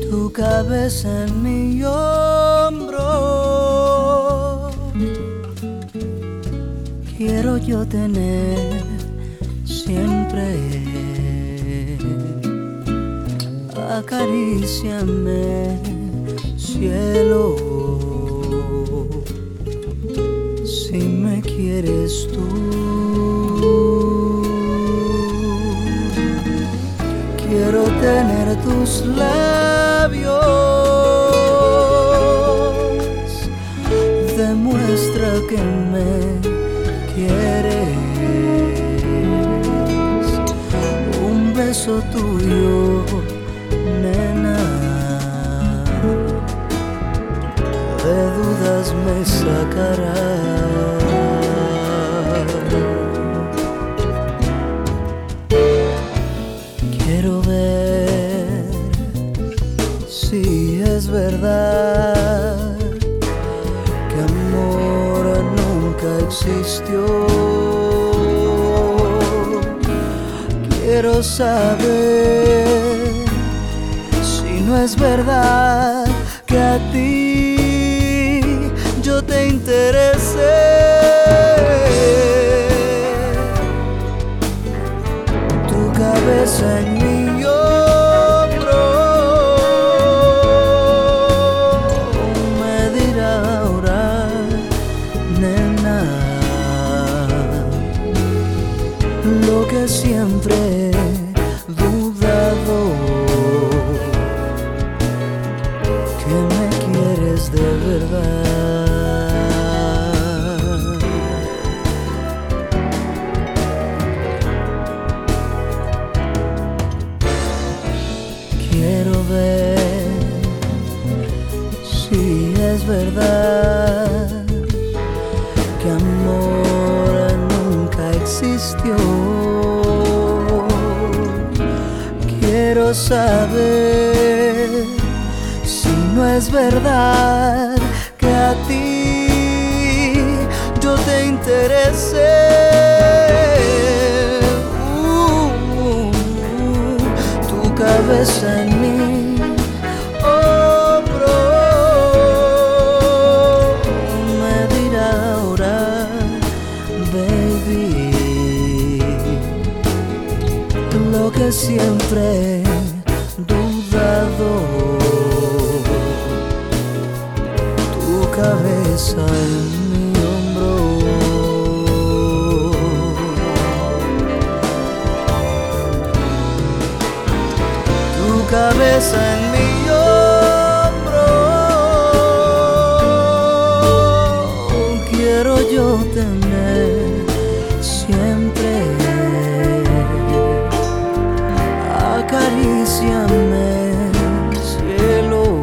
Tu cabeza en mi hombro, quiero yo tener siempre. Acaríciame, cielo, si me quieres tú. Quiero tener tus labios, demuestra que me quieres. Un beso tuyo, nena, de dudas me sacará. Quiero ver si es verdad que amor nunca existió. Quiero saber si no es verdad que a ti yo te interesé. Tu cabeza en mi hombro me dirá ahora, nena, lo que siempre he dudado, que me quieres de verdad. Quiero ver si es verdad que amor nunca existió. Quiero saber si no es verdad que a ti yo te interesé. Tu cabeza en mi hombro me dirá ahora, baby, lo que siempre he dudado. Tu cabeza en mi hombro. Tu cabeza en mi hombro, quiero yo tener siempre. Acaríciame, cielo,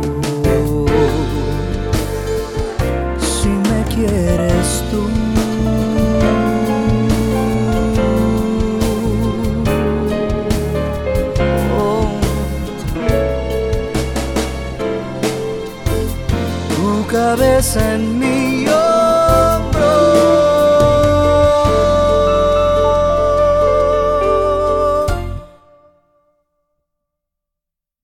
si me quieres tú. Oh. Tu cabeza en mi